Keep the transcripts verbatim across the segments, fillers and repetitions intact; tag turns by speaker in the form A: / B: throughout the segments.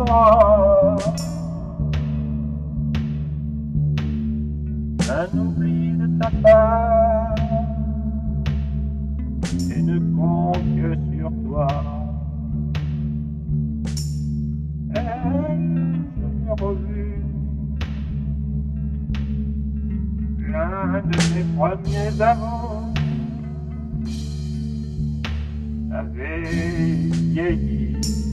A: un oubli de ta part et ne compte que sur toi. Elle, je l'ai revu, l'un de mes premiers amours avait vieilli.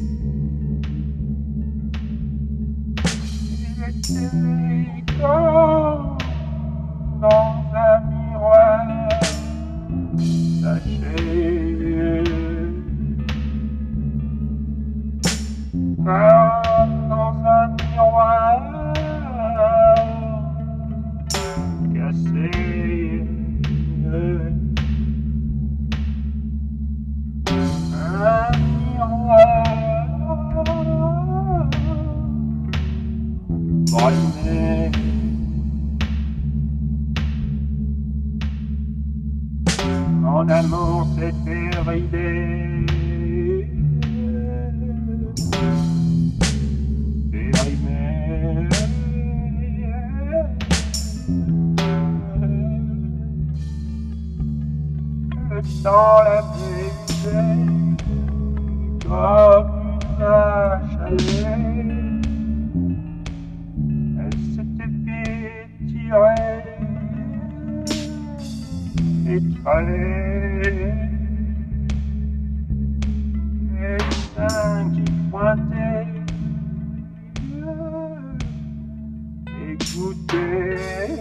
A: Il était comme dans un miroir taché, comme dans un miroir cassé. Un miroir brimé. Mon amour s'était ridé, périmé. Le temps l'avait usé comme une vache à lait. Elle s'était étirée, étralée, les seins qui pointaient, écoutaient.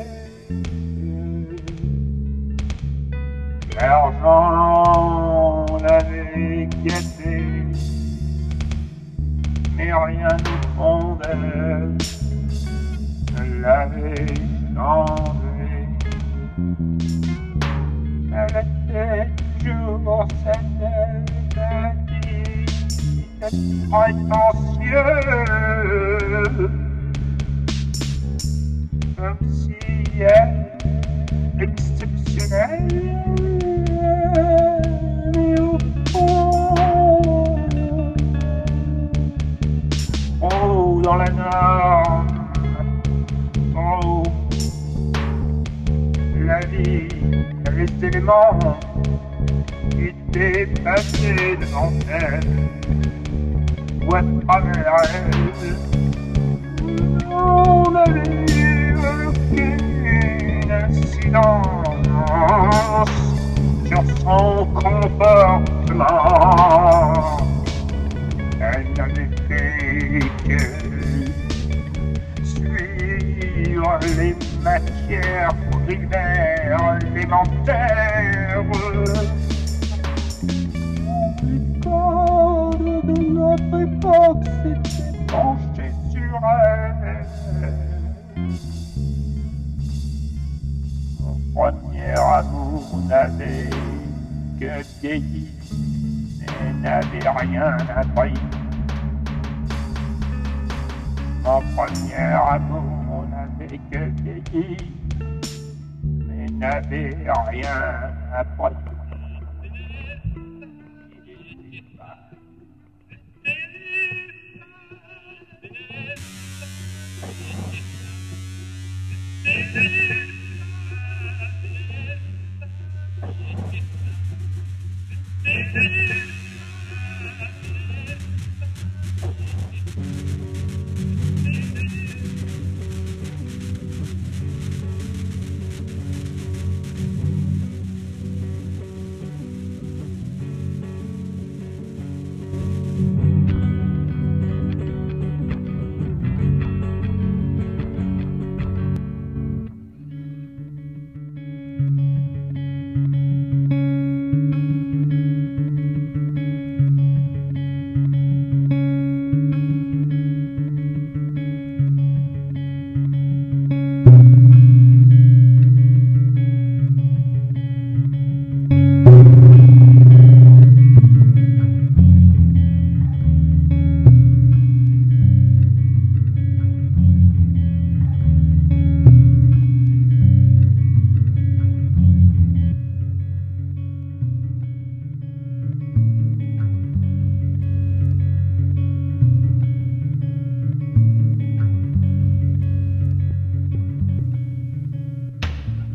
A: L'argent l'avait guetté, mais rien au fond d'elle ne l'avait changé. Elle était toujours cette petite prétentieuse, comme si elle, exceptionnelle, mais au fond, oh, dans la norme, oh, la vie, les éléments étaient passés devant elle, ou à travers elle. On n'avait eu aucune incidence sur son comportement. Elle n'avait fait que suivre les matières primaires élémentaires. Les codes de notre époque s'étaient penchés sur elle. Mon premier amour n'avait que vieilli et n'avait rien appris. Mon premier amour n'avait que vieilli mais n'avait rien appris.